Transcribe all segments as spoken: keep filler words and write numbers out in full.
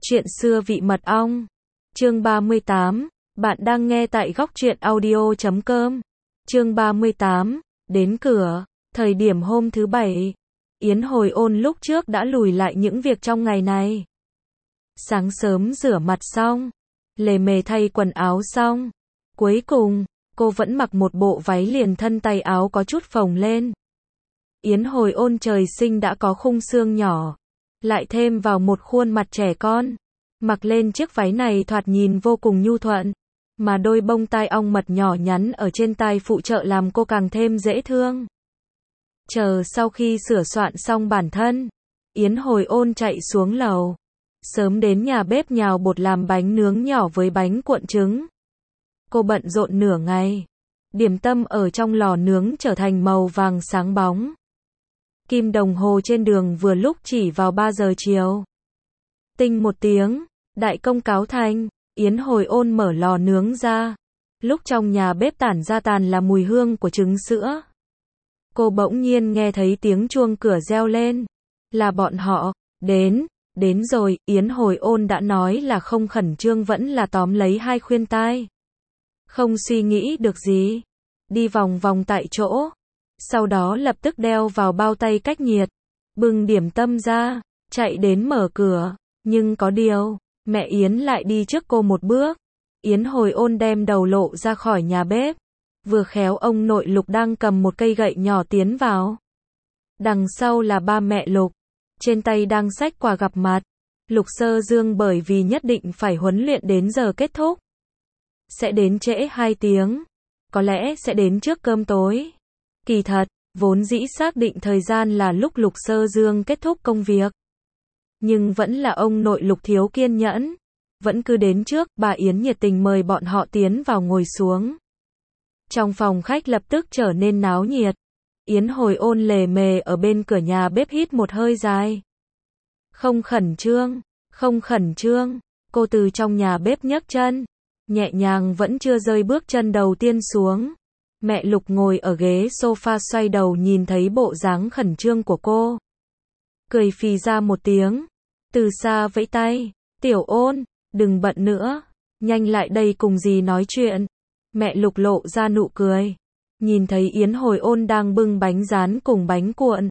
Chuyện xưa vị mật ong. Chương ba mươi tám. Bạn đang nghe tại góc truyện audio chấm com. Chương ba mươi tám. Đến cửa. Thời điểm hôm thứ bảy, Yến Hồi Ôn lúc trước đã lùi lại những việc trong ngày này. Sáng sớm rửa mặt xong, lề mề thay quần áo xong, cuối cùng, cô vẫn mặc một bộ váy liền thân tay áo có chút phồng lên. Yến Hồi Ôn trời sinh đã có khung xương nhỏ, lại thêm vào một khuôn mặt trẻ con, mặc lên chiếc váy này thoạt nhìn vô cùng nhu thuận, mà đôi bông tai ong mật nhỏ nhắn ở trên tai phụ trợ làm cô càng thêm dễ thương. Chờ sau khi sửa soạn xong bản thân, Yến Hồi Ôn chạy xuống lầu, sớm đến nhà bếp nhào bột làm bánh nướng nhỏ với bánh cuộn trứng. Cô bận rộn nửa ngày, điểm tâm ở trong lò nướng trở thành màu vàng sáng bóng. Kim đồng hồ trên đường vừa lúc chỉ vào ba giờ chiều. Tinh một tiếng, đại công cáo thành, Yến Hồi Ôn mở lò nướng ra. Lúc trong nhà bếp tản ra tàn là mùi hương của trứng sữa. Cô bỗng nhiên nghe thấy tiếng chuông cửa reo lên. Là bọn họ, đến, đến rồi, Yến Hồi Ôn đã nói là không khẩn trương vẫn là tóm lấy hai khuyên tai. Không suy nghĩ được gì, đi vòng vòng tại chỗ. Sau đó lập tức đeo vào bao tay cách nhiệt, bưng điểm tâm ra, chạy đến mở cửa, nhưng có điều, mẹ Yến lại đi trước cô một bước. Yến Hồi Ôn đem đầu lộ ra khỏi nhà bếp, vừa khéo ông nội Lục đang cầm một cây gậy nhỏ tiến vào. Đằng sau là ba mẹ Lục, trên tay đang xách quà gặp mặt. Lục Sơ Dương bởi vì nhất định phải huấn luyện đến giờ kết thúc, sẽ đến trễ hai tiếng, có lẽ sẽ đến trước cơm tối. Kỳ thật, vốn dĩ xác định thời gian là lúc Lục Sơ Dương kết thúc công việc. Nhưng vẫn là ông nội Lục thiếu kiên nhẫn. Vẫn cứ đến trước, bà Yến nhiệt tình mời bọn họ tiến vào ngồi xuống. Trong phòng khách lập tức trở nên náo nhiệt. Yến Hồi Ôn lề mề ở bên cửa nhà bếp hít một hơi dài. Không khẩn trương, không khẩn trương, cô từ trong nhà bếp nhấc chân, nhẹ nhàng vẫn chưa rơi bước chân đầu tiên xuống. Mẹ Lục ngồi ở ghế sofa xoay đầu nhìn thấy bộ dáng khẩn trương của cô. Cười phì ra một tiếng. Từ xa vẫy tay. Tiểu Ôn, đừng bận nữa. Nhanh lại đây cùng dì nói chuyện. Mẹ Lục lộ ra nụ cười. Nhìn thấy Yến Hồi Ôn đang bưng bánh rán cùng bánh cuộn.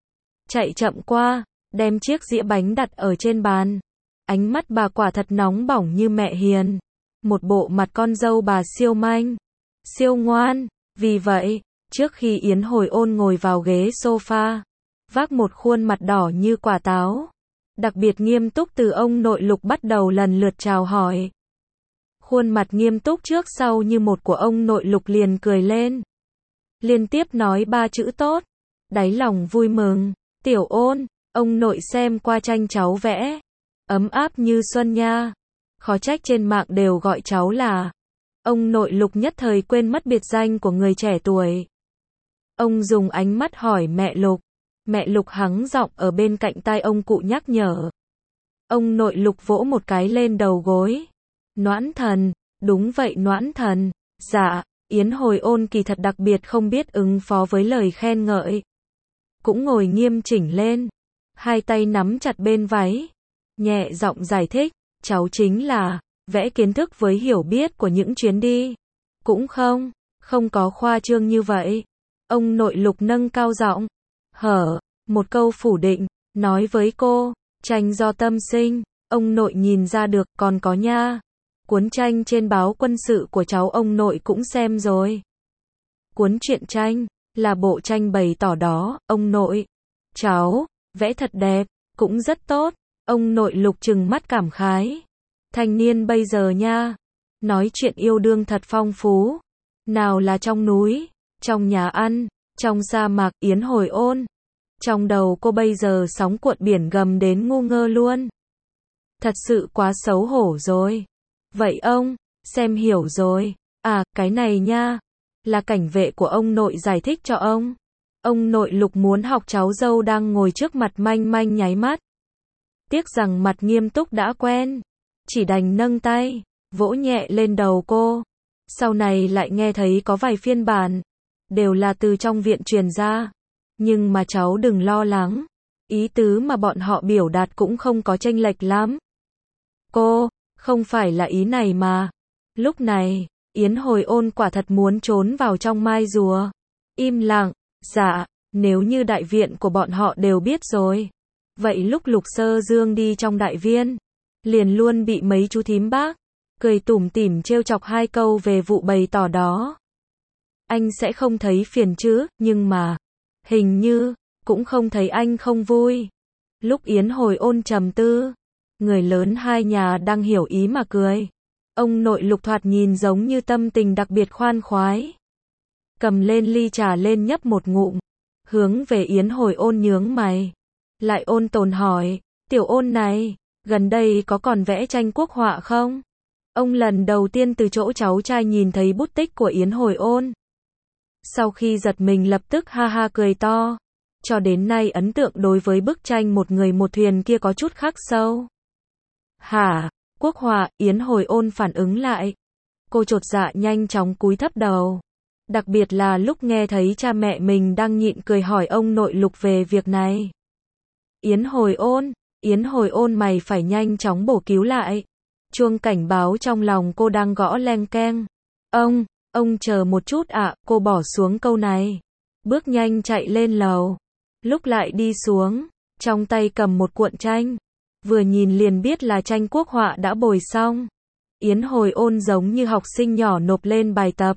Chạy chậm qua, đem chiếc dĩa bánh đặt ở trên bàn. Ánh mắt bà quả thật nóng bỏng như mẹ hiền. Một bộ mặt con dâu bà siêu manh, siêu ngoan. Vì vậy, trước khi Yến Hồi Ôn ngồi vào ghế sofa, vác một khuôn mặt đỏ như quả táo, đặc biệt nghiêm túc từ ông nội Lục bắt đầu lần lượt chào hỏi. Khuôn mặt nghiêm túc trước sau như một của ông nội Lục liền cười lên. Liên tiếp nói ba chữ tốt, đáy lòng vui mừng. Tiểu Ôn, ông nội xem qua tranh cháu vẽ, ấm áp như xuân nha. Khó trách trên mạng đều gọi cháu là. Ông nội Lục nhất thời quên mất biệt danh của người trẻ tuổi. Ông dùng ánh mắt hỏi mẹ Lục. Mẹ Lục hắng giọng ở bên cạnh tai ông cụ nhắc nhở. Ông nội Lục vỗ một cái lên đầu gối. Noãn thần, đúng vậy Noãn thần. Dạ, Yến Hồi Ôn kỳ thật đặc biệt không biết ứng phó với lời khen ngợi. Cũng ngồi nghiêm chỉnh lên, hai tay nắm chặt bên váy, nhẹ giọng giải thích, cháu chính là vẽ kiến thức với hiểu biết của những chuyến đi. Cũng không, không có khoa trương như vậy. Ông nội Lục nâng cao giọng. Hở, một câu phủ định, nói với cô, tranh do tâm sinh, ông nội nhìn ra được, còn có nha. Cuốn tranh trên báo quân sự của cháu ông nội cũng xem rồi. Cuốn truyện tranh, là bộ tranh bày tỏ đó, ông nội. Cháu, vẽ thật đẹp, cũng rất tốt. Ông nội Lục trừng mắt cảm khái. Thanh niên bây giờ nha, nói chuyện yêu đương thật phong phú. Nào là trong núi, trong nhà ăn, trong sa mạc. Yến Hồi Ôn, trong đầu cô bây giờ sóng cuộn biển gầm đến ngu ngơ luôn. Thật sự quá xấu hổ rồi. Vậy ông, xem hiểu rồi. À, cái này nha, là cảnh vệ của ông nội giải thích cho ông. Ông nội Lục muốn học cháu dâu đang ngồi trước mặt manh manh nháy mắt. Tiếc rằng mặt nghiêm túc đã quen, chỉ đành nâng tay, vỗ nhẹ lên đầu cô. Sau này lại nghe thấy có vài phiên bản, đều là từ trong viện truyền ra. Nhưng mà cháu đừng lo lắng, ý tứ mà bọn họ biểu đạt cũng không có chênh lệch lắm. Cô, không phải là ý này mà. Lúc này, Yến Hồi Ôn quả thật muốn trốn vào trong mai rùa. Im lặng, dạ, nếu như đại viện của bọn họ đều biết rồi. Vậy lúc Lục Sơ Dương đi trong đại viên, liền luôn bị mấy chú thím bác cười tủm tỉm trêu chọc hai câu về vụ bày tỏ đó. Anh sẽ không thấy phiền chứ, nhưng mà, hình như, cũng không thấy anh không vui. Lúc Yến Hồi Ôn trầm tư, người lớn hai nhà đang hiểu ý mà cười. Ông nội Lục thoạt nhìn giống như tâm tình đặc biệt khoan khoái. Cầm lên ly trà lên nhấp một ngụm, hướng về Yến Hồi Ôn nhướng mày. Lại ôn tồn hỏi, tiểu Ôn này, gần đây có còn vẽ tranh quốc họa không? Ông lần đầu tiên từ chỗ cháu trai nhìn thấy bút tích của Yến Hồi Ôn. Sau khi giật mình lập tức ha ha cười to. Cho đến nay ấn tượng đối với bức tranh một người một thuyền kia có chút khắc sâu. Hả? Quốc họa? Yến Hồi Ôn phản ứng lại. Cô chột dạ nhanh chóng cúi thấp đầu. Đặc biệt là lúc nghe thấy cha mẹ mình đang nhịn cười hỏi ông nội Lục về việc này. Yến Hồi Ôn, Yến Hồi Ôn mày phải nhanh chóng bổ cứu lại. Chuông cảnh báo trong lòng cô đang gõ leng keng. Ông, ông chờ một chút ạ, cô bỏ xuống câu này. Bước nhanh chạy lên lầu. Lúc lại đi xuống, trong tay cầm một cuộn tranh. Vừa nhìn liền biết là tranh quốc họa đã bồi xong. Yến Hồi Ôn giống như học sinh nhỏ nộp lên bài tập.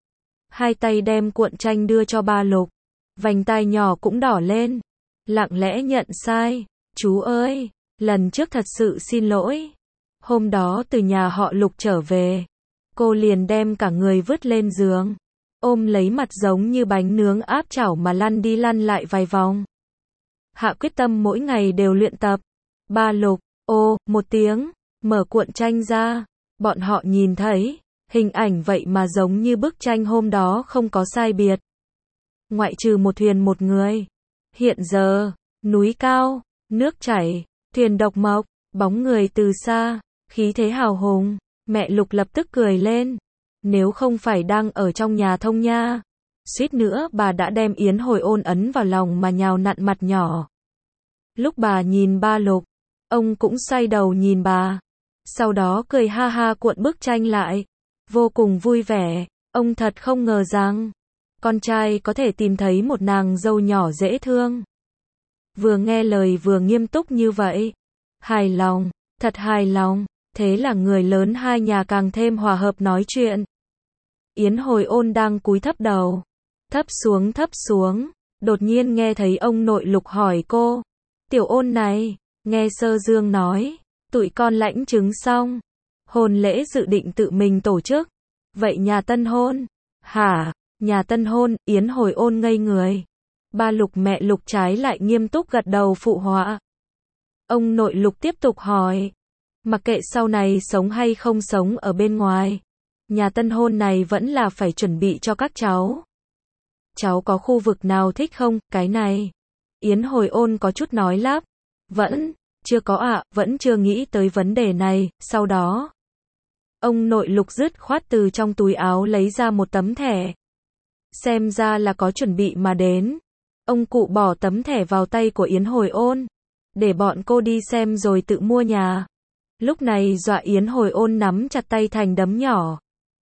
Hai tay đem cuộn tranh đưa cho ba Lục. Vành tai nhỏ cũng đỏ lên. Lặng lẽ nhận sai. Chú ơi, lần trước thật sự xin lỗi. Hôm đó từ nhà họ Lục trở về, cô liền đem cả người vứt lên giường. Ôm lấy mặt giống như bánh nướng áp chảo mà lăn đi lăn lại vài vòng. Hạ quyết tâm mỗi ngày đều luyện tập. Ba Lục, ô, một tiếng, mở cuộn tranh ra. Bọn họ nhìn thấy, hình ảnh vậy mà giống như bức tranh hôm đó không có sai biệt. Ngoại trừ một thuyền một người. Hiện giờ, núi cao, nước chảy, thuyền độc mộc, bóng người từ xa, khí thế hào hùng. Mẹ Lục lập tức cười lên. Nếu không phải đang ở trong nhà thông nha, suýt nữa bà đã đem Yến Hồi Ôn ấn vào lòng mà nhào nặn mặt nhỏ. Lúc bà nhìn ba Lục, ông cũng xoay đầu nhìn bà. Sau đó cười ha ha cuộn bức tranh lại. Vô cùng vui vẻ. Ông thật không ngờ rằng con trai có thể tìm thấy một nàng dâu nhỏ dễ thương. Vừa nghe lời vừa nghiêm túc như vậy. Hài lòng, thật hài lòng. Thế là người lớn hai nhà càng thêm hòa hợp nói chuyện. Yến Hồi Ôn đang cúi thấp đầu. Thấp xuống thấp xuống. Đột nhiên nghe thấy ông nội Lục hỏi cô. Tiểu Ôn này, nghe Sơ Dương nói, tụi con lãnh chứng xong. Hôn lễ dự định tự mình tổ chức. Vậy nhà tân hôn? Hả? Nhà tân hôn? Yến Hồi Ôn ngây người. Ba Lục mẹ Lục trái lại nghiêm túc gật đầu phụ họa. Ông nội Lục tiếp tục hỏi. Mặc kệ sau này sống hay không sống ở bên ngoài, nhà tân hôn này vẫn là phải chuẩn bị cho các cháu. Cháu có khu vực nào thích không? Cái này. Yến Hồi Ôn có chút nói lắp. Vẫn, chưa có ạ, à, vẫn chưa nghĩ tới vấn đề này. Sau đó, ông nội Lục dứt khoát từ trong túi áo lấy ra một tấm thẻ. Xem ra là có chuẩn bị mà đến. Ông cụ bỏ tấm thẻ vào tay của Yến Hồi Ôn. Để bọn cô đi xem rồi tự mua nhà. Lúc này dọa Yến Hồi Ôn nắm chặt tay thành đấm nhỏ.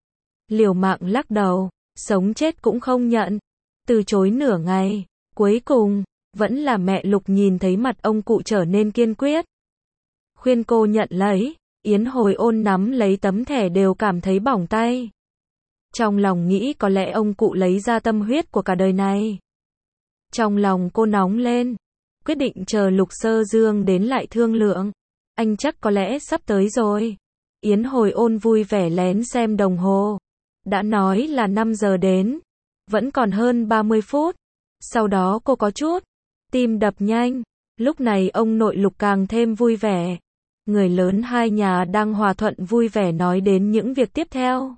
Liều mạng lắc đầu, sống chết cũng không nhận. Từ chối nửa ngày, cuối cùng, vẫn là mẹ Lục nhìn thấy mặt ông cụ trở nên kiên quyết. Khuyên cô nhận lấy, Yến Hồi Ôn nắm lấy tấm thẻ đều cảm thấy bỏng tay. Trong lòng nghĩ có lẽ ông cụ lấy ra tâm huyết của cả đời này. Trong lòng cô nóng lên, quyết định chờ Lục Sơ Dương đến lại thương lượng. Anh chắc có lẽ sắp tới rồi. Yến Hồi Ôn vui vẻ lén xem đồng hồ. Đã nói là năm giờ đến. Vẫn còn hơn ba mươi phút. Sau đó cô có chút tim đập nhanh. Lúc này ông nội Lục càng thêm vui vẻ. Người lớn hai nhà đang hòa thuận vui vẻ nói đến những việc tiếp theo.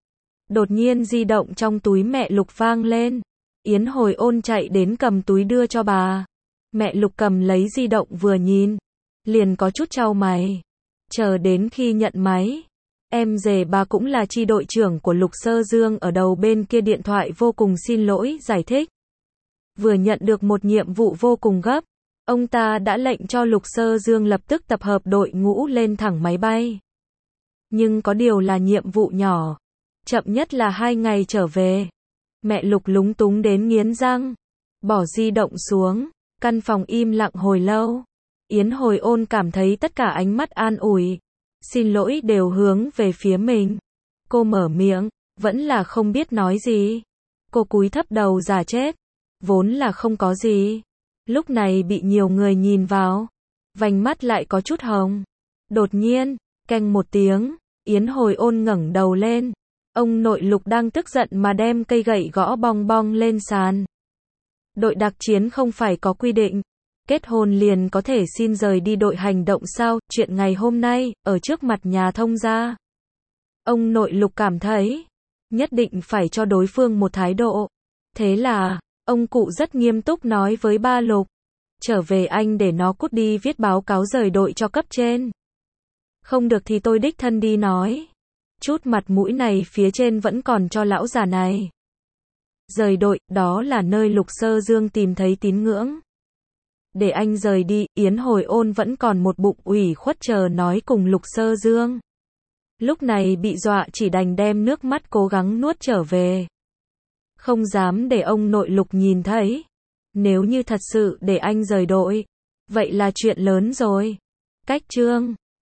Đột nhiên di động trong túi mẹ Lục vang lên. Yến Hồi Ôn chạy đến cầm túi đưa cho bà. Mẹ Lục cầm lấy di động vừa nhìn, liền có chút chau mày. Chờ đến khi nhận máy, em rể bà cũng là chi đội trưởng của Lục Sơ Dương ở đầu bên kia điện thoại vô cùng xin lỗi giải thích. Vừa nhận được một nhiệm vụ vô cùng gấp. Ông ta đã lệnh cho Lục Sơ Dương lập tức tập hợp đội ngũ lên thẳng máy bay. Nhưng có điều là nhiệm vụ nhỏ. Chậm nhất là hai ngày trở về. Mẹ Lục lúng túng đến nghiến răng. Bỏ di động xuống. Căn phòng im lặng hồi lâu. Yến Hồi Ôn cảm thấy tất cả ánh mắt an ủi, xin lỗi đều hướng về phía mình. Cô mở miệng, vẫn là không biết nói gì. Cô cúi thấp đầu giả chết. Vốn là không có gì. Lúc này bị nhiều người nhìn vào. Vành mắt lại có chút hồng. Đột nhiên, keng một tiếng, Yến Hồi Ôn ngẩng đầu lên. Ông nội Lục đang tức giận mà đem cây gậy gõ bong bong lên sàn. Đội đặc chiến không phải có quy định. Kết hôn liền có thể xin rời đi đội hành động sao? Chuyện ngày hôm nay, ở trước mặt nhà thông gia. Ông nội Lục cảm thấy, nhất định phải cho đối phương một thái độ. Thế là, ông cụ rất nghiêm túc nói với ba Lục. Trở về anh để nó cút đi viết báo cáo rời đội cho cấp trên. Không được thì tôi đích thân đi nói. Chút mặt mũi này phía trên vẫn còn cho lão già này. Rời đội, đó là nơi Lục Sơ Dương tìm thấy tín ngưỡng. Để anh rời đi, Yến Hồi Ôn vẫn còn một bụng ủy khuất chờ nói cùng Lục Sơ Dương. Lúc này bị dọa chỉ đành đem nước mắt cố gắng nuốt trở về. Không dám để ông nội Lục nhìn thấy. Nếu như thật sự để anh rời đội, vậy là chuyện lớn rồi. Cách chương